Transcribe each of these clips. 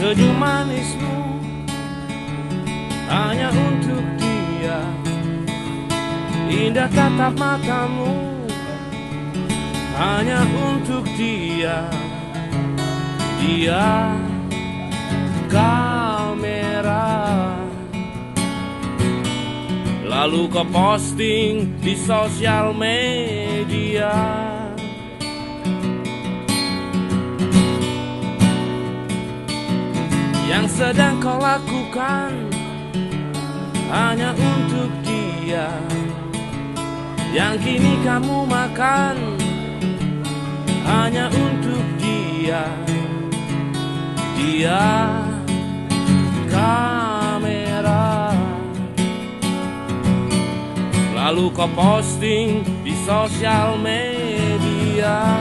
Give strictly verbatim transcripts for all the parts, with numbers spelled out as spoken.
Senyum manismu hanya untuk dia, indah tatap matamu hanya untuk dia. Dia kamera, lalu kau posting di sosial media. Yang sedang kau lakukan hanya untuk dia, yang kini kamu makan hanya untuk dia. Dia kamera, lalu kau posting di sosial media.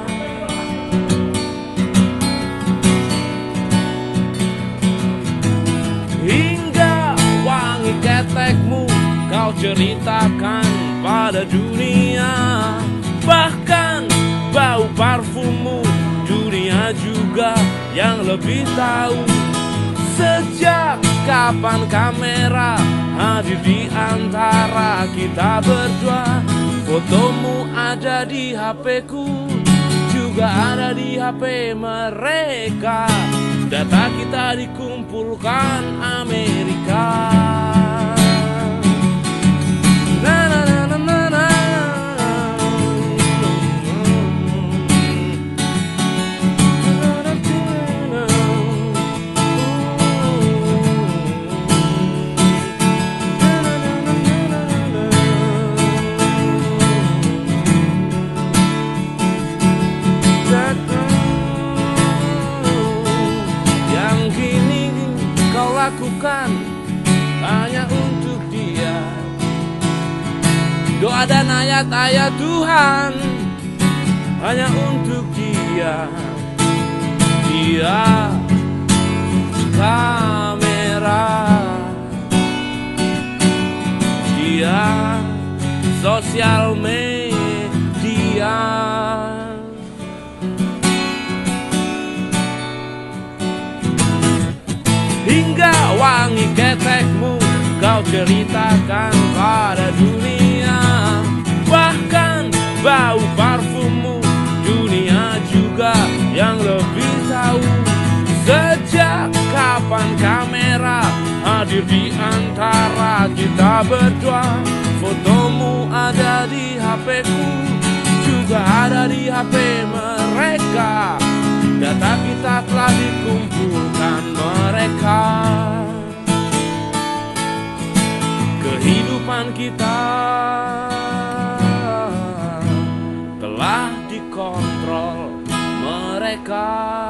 Hingga wangi ketekmu kau ceritakan pada dunia, bahkan bau parfummu dunia juga yang lebih tahu. Sejak kapan kamera hadir di antara kita berdua? Fotomu ada di H P-ku, juga ada di H P mereka. Data kita dikumpulkan Amerika. Na na na na na na. Lakukan hanya untuk dia, doa dan ayat-ayat Tuhan hanya untuk dia. Dia kamera, dia sosial media. Hingga wangi ketekmu kau ceritakan pada dunia, bahkan bau parfummu dunia juga yang lebih tahu. Sejak kapan kamera hadir di antara kita berdua? Fotomu ada di H P-ku, juga ada di H P mereka. Data kita telah dikumpulkan mereka. Kehidupan kita telah dikontrol mereka.